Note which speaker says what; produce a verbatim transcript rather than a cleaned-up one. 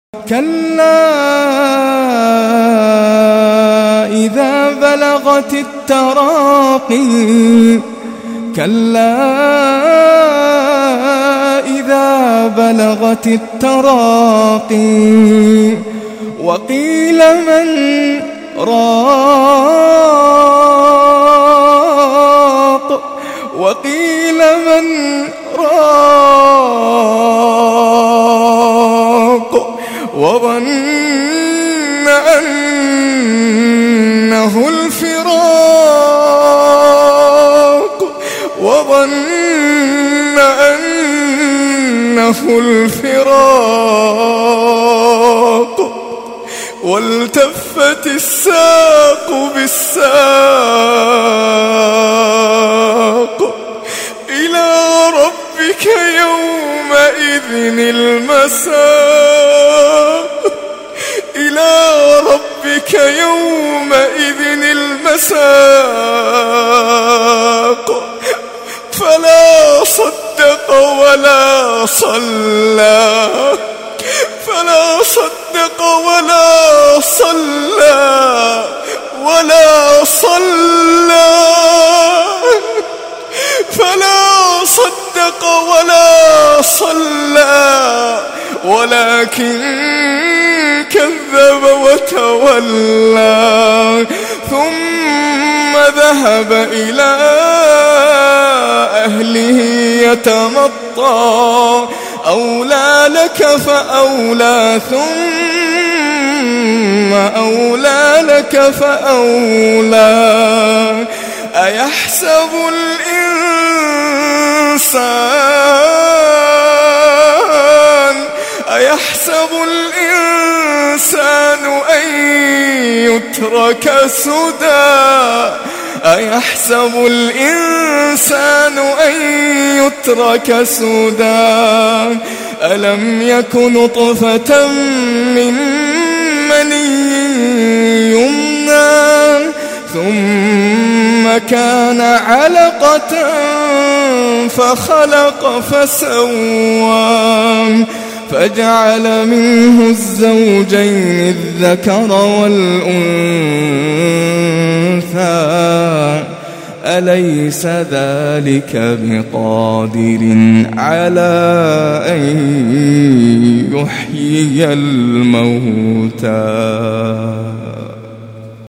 Speaker 1: كلا إذا بلغت التراقي كلا إذا بلغت التراقي وقيل من راق وقيل من راق وظن أنه الفراق وظن أنه الفراق والتفت الساق بالساق إلى ربك يومئذ المساق إلى ربك يومئذ المساق فلا صدق ولا صلى فلا صدق ولا صلى ولا صلى فلا صدق ولا صلى ولكن كذب وتولى ثم ذهب إلى أهله يتمطى أولى لك فأولى ثم أولى لك فأولى أيحسب الإنسان أيحسب الإنسان أن يترك سدى أيحسب الإنسان أن يترك سدى ألم يك نطفة من مني يمنى ثم كان علقة فخلق فسوى فجعل منه الزوجين الذكر والأنثى أليس ذلك بقادر على أن يحيي الموتى